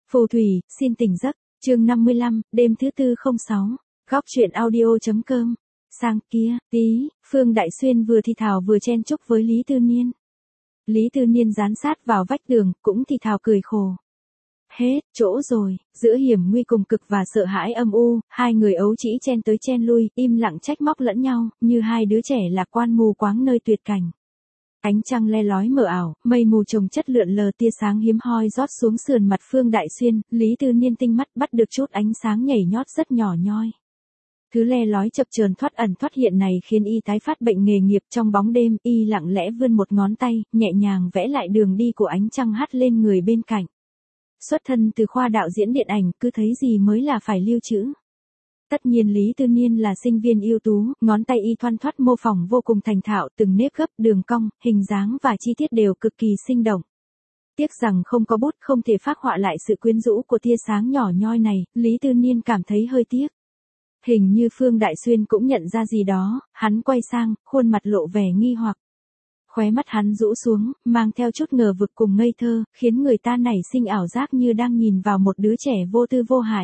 Phù thủy, xin tỉnh giấc, chương 55, đêm thứ tư 06, góc truyện audio.com. Sang kia, tí, Phương Đại Xuyên vừa thì thào vừa chen chúc với Lý Tư Niên. Lý Tư Niên dán sát vào vách tường, cũng thì thào cười khổ. Hết, chỗ rồi, giữa hiểm nguy cùng cực và sợ hãi âm u, hai người ấu trĩ chen tới chen lui, im lặng trách móc lẫn nhau, như hai đứa trẻ lạc quan mù quáng nơi tuyệt cảnh. Ánh trăng le lói mờ ảo, mây mù chồng chất lượn lờ tia sáng hiếm hoi rót xuống sườn mặt Phương Đại Xuyên, Lý Tư Niên tinh mắt bắt được chút ánh sáng nhảy nhót rất nhỏ nhoi. Thứ le lói chập chờn thoát ẩn thoát hiện này khiến y tái phát bệnh nghề nghiệp trong bóng đêm, y lặng lẽ vươn một ngón tay, nhẹ nhàng vẽ lại đường đi của ánh trăng hắt lên người bên cạnh. Xuất thân từ khoa đạo diễn điện ảnh, cứ thấy gì mới là phải lưu trữ. Tất nhiên Lý Tư Niên là sinh viên ưu tú, ngón tay y thoăn thoắt mô phỏng vô cùng thành thạo, từng nếp gấp, đường cong, hình dáng và chi tiết đều cực kỳ sinh động. Tiếc rằng không có bút, không thể phác họa lại sự quyến rũ của tia sáng nhỏ nhoi này, Lý Tư Niên cảm thấy hơi tiếc. Hình như Phương Đại Xuyên cũng nhận ra gì đó, hắn quay sang, khuôn mặt lộ vẻ nghi hoặc. Khóe mắt hắn rũ xuống, mang theo chút ngờ vực cùng ngây thơ, khiến người ta nảy sinh ảo giác như đang nhìn vào một đứa trẻ vô tư vô hại.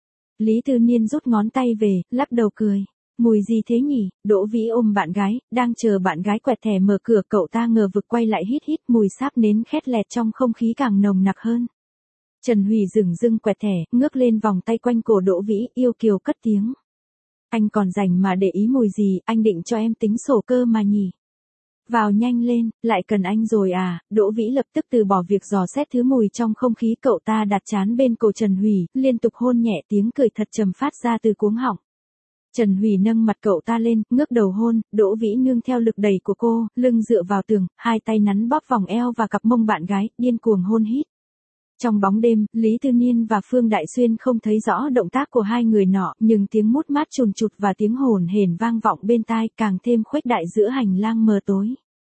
Lý Tư Niên rút ngón tay về, lắc đầu cười. Mùi gì thế nhỉ? Đỗ Vĩ ôm bạn gái, đang chờ bạn gái quẹt thẻ mở cửa, cậu ta ngờ vực quay lại hít hít, mùi sáp nến khét lẹt trong không khí càng nồng nặc hơn. Trần Hủy dửng dưng quẹt thẻ, ngước lên vòng tay quanh cổ Đỗ Vĩ, yêu kiều cất tiếng. Anh còn rảnh mà để ý mùi gì, anh định cho em tính sổ cơ mà nhỉ? Vào nhanh lên, lại cần anh rồi à? Đỗ Vĩ lập tức từ bỏ việc dò xét thứ mùi trong không khí, cậu ta đặt trán bên cổ Trần Hủy, liên tục hôn nhẹ, tiếng cười thật trầm phát ra từ cuống họng. Trần Hủy nâng mặt cậu ta lên, ngước đầu hôn, Đỗ Vĩ nương theo lực đẩy của cô, lưng dựa vào tường, hai tay nắn bóp vòng eo và cặp mông bạn gái, điên cuồng hôn hít. Trong bóng đêm, Lý Tư Niên và Phương Đại Xuyên không thấy rõ động tác của hai người nọ, nhưng tiếng mút mát chùn chụt và tiếng hồn hển vang vọng bên tai, càng thêm khuếch đại giữa hành lang mờ tối.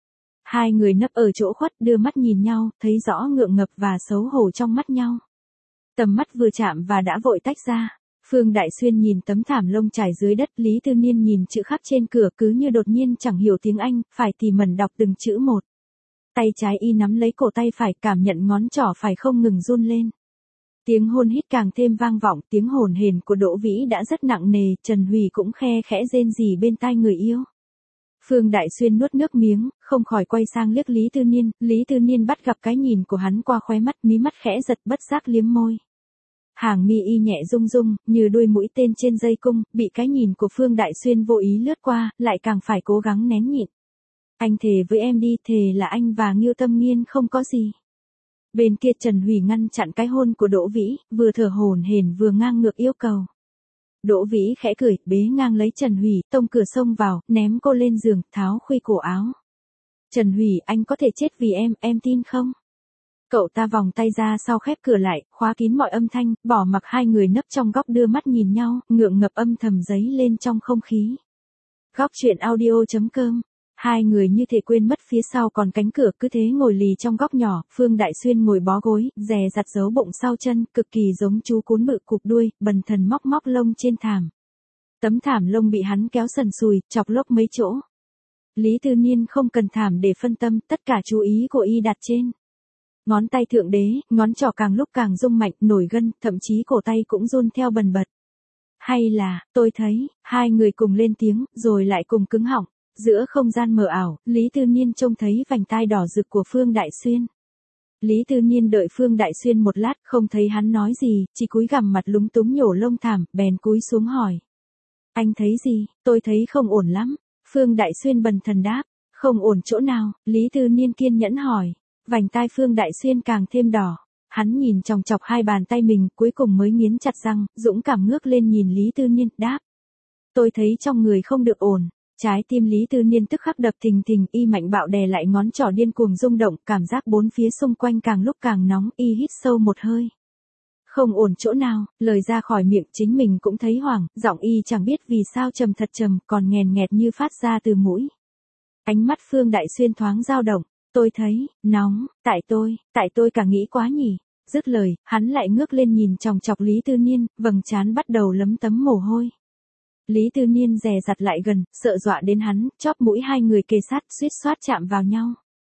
Hai người nấp ở chỗ khuất, đưa mắt nhìn nhau, thấy rõ ngượng ngập và xấu hổ trong mắt nhau. Tầm mắt vừa chạm và đã vội tách ra. Phương Đại Xuyên nhìn tấm thảm lông trải dưới đất, Lý Tư Niên nhìn chữ khắc trên cửa, cứ như đột nhiên chẳng hiểu tiếng Anh, phải tỉ mẩn đọc từng chữ một. Tay trái y nắm lấy cổ tay phải, cảm nhận ngón trỏ phải không ngừng run lên. Tiếng hôn hít càng thêm vang vọng, tiếng hồn hển của Đỗ Vĩ đã rất nặng nề, Trần Hủy cũng khe khẽ rên rỉ bên tai người yêu. Phương Đại Xuyên nuốt nước miếng, không khỏi quay sang liếc Lý Tư Niên bắt gặp cái nhìn của hắn qua khóe mắt, mí mắt khẽ giật, bất giác liếm môi. Hàng mi y nhẹ rung rung, như đuôi mũi tên trên dây cung, bị cái nhìn của Phương Đại Xuyên vô ý lướt qua, lại càng phải cố gắng nén nhịn. Anh thề với em đi, thề là anh và Ngưu Tâm Nghiên không có gì. Bên kia Trần Hủy ngăn chặn cái hôn của Đỗ Vĩ, vừa thở hổn hển vừa ngang ngược yêu cầu. Đỗ Vĩ khẽ cười, bế ngang lấy Trần Hủy, tông cửa xông vào, ném cô lên giường, tháo khuy cổ áo. Trần Hủy, anh có thể chết vì em tin không? Cậu ta vòng tay ra sau khép cửa lại, khóa kín mọi âm thanh, bỏ mặc hai người nấp trong góc đưa mắt nhìn nhau, ngượng ngập âm thầm dấy lên trong không khí. Góc truyện audio.com. Hai người như thể quên mất phía sau còn cánh cửa, cứ thế ngồi lì trong góc nhỏ, Phương Đại Xuyên ngồi bó gối, dè dặt giấu bụng sau chân, cực kỳ giống chú cún bự cụp đuôi, bần thần móc móc lông trên thảm. Tấm thảm lông bị hắn kéo sần sùi, chọc lốc mấy chỗ. Lý Tư Niên không cần thảm để phân tâm, tất cả chú ý của y đặt trên. Ngón tay thượng đế, ngón trỏ càng lúc càng rung mạnh, nổi gân, thậm chí cổ tay cũng run theo bần bật. Hay là, tôi thấy, hai người cùng lên tiếng, rồi lại cùng cứng họng. Giữa không gian mờ ảo, Lý Tư Niên trông thấy vành tai đỏ rực của Phương Đại Xuyên. Lý Tư Niên đợi Phương Đại Xuyên một lát, không thấy hắn nói gì, chỉ cúi gằm mặt lúng túng nhổ lông thảm, bèn cúi xuống hỏi. Anh thấy gì? Tôi thấy không ổn lắm. Phương Đại Xuyên bần thần đáp. Không ổn chỗ nào? Lý Tư Niên kiên nhẫn hỏi. Vành tai Phương Đại Xuyên càng thêm đỏ. Hắn nhìn chòng chọc hai bàn tay mình, cuối cùng mới nghiến chặt răng, dũng cảm ngước lên nhìn Lý Tư Niên, đáp. Tôi thấy trong người không được ổn. Trái tim Lý Tư Niên tức khắc đập thình thình, y mạnh bạo đè lại ngón trỏ điên cuồng rung động, cảm giác bốn phía xung quanh càng lúc càng nóng, y hít sâu một hơi. Không ổn chỗ nào, lời ra khỏi miệng chính mình cũng thấy hoảng, giọng y chẳng biết vì sao trầm thật trầm, còn nghèn nghẹt như phát ra từ mũi. Ánh mắt Phương Đại Xuyên thoáng dao động, tôi thấy, nóng, tại tôi cả nghĩ quá nhỉ. Dứt lời, hắn lại ngước lên nhìn chòng chọc Lý Tư Niên, vầng trán bắt đầu lấm tấm mồ hôi. Lý Tư Niên dè dặt lại gần, sợ dọa đến hắn, chóp mũi hai người kề sát, suýt xoát chạm vào nhau.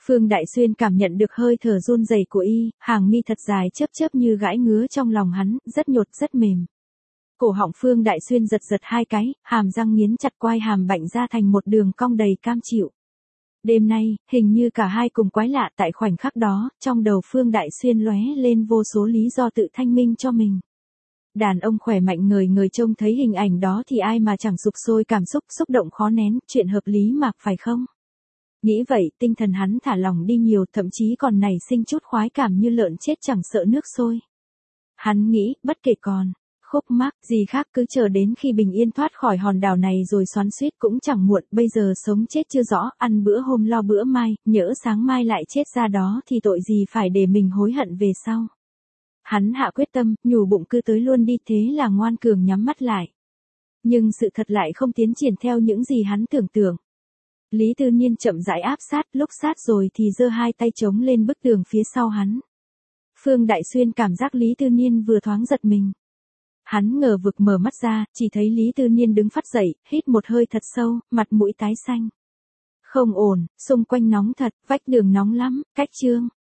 Phương Đại Xuyên cảm nhận được hơi thở run rẩy của y, hàng mi thật dài chớp chớp như gãi ngứa trong lòng hắn, rất nhột rất mềm. Cổ họng Phương Đại Xuyên giật giật hai cái, hàm răng nghiến chặt quai hàm bạnh ra thành một đường cong đầy cam chịu. Đêm nay, hình như cả hai cùng quái lạ tại khoảnh khắc đó, trong đầu Phương Đại Xuyên lóe lên vô số lý do tự thanh minh cho mình. Đàn ông khỏe mạnh người người trông thấy hình ảnh đó thì ai mà chẳng sục sôi cảm xúc, xúc động khó nén, chuyện hợp lý mà, phải không? Nghĩ vậy, tinh thần hắn thả lỏng đi nhiều, thậm chí còn nảy sinh chút khoái cảm như lợn chết chẳng sợ nước sôi. Hắn nghĩ, bất kể còn khúc mắc gì khác cứ chờ đến khi bình yên thoát khỏi hòn đảo này rồi xoắn xuýt cũng chẳng muộn, bây giờ sống chết chưa rõ, ăn bữa hôm lo bữa mai, nhỡ sáng mai lại chết ra đó thì tội gì phải để mình hối hận về sau. Hắn hạ quyết tâm, nhủ bụng cứ tới luôn đi, thế là ngoan cường nhắm mắt lại. Nhưng sự thật lại không tiến triển theo những gì hắn tưởng tượng. Lý Tư Niên chậm rãi áp sát, lúc sát rồi thì giơ hai tay chống lên bức tường phía sau hắn. Phương Đại Xuyên cảm giác Lý Tư Niên vừa thoáng giật mình. Hắn ngờ vực mở mắt ra, chỉ thấy Lý Tư Niên đứng phắt dậy, hít một hơi thật sâu, mặt mũi tái xanh. Không ổn, xung quanh nóng thật, vách đường nóng lắm, cách Trương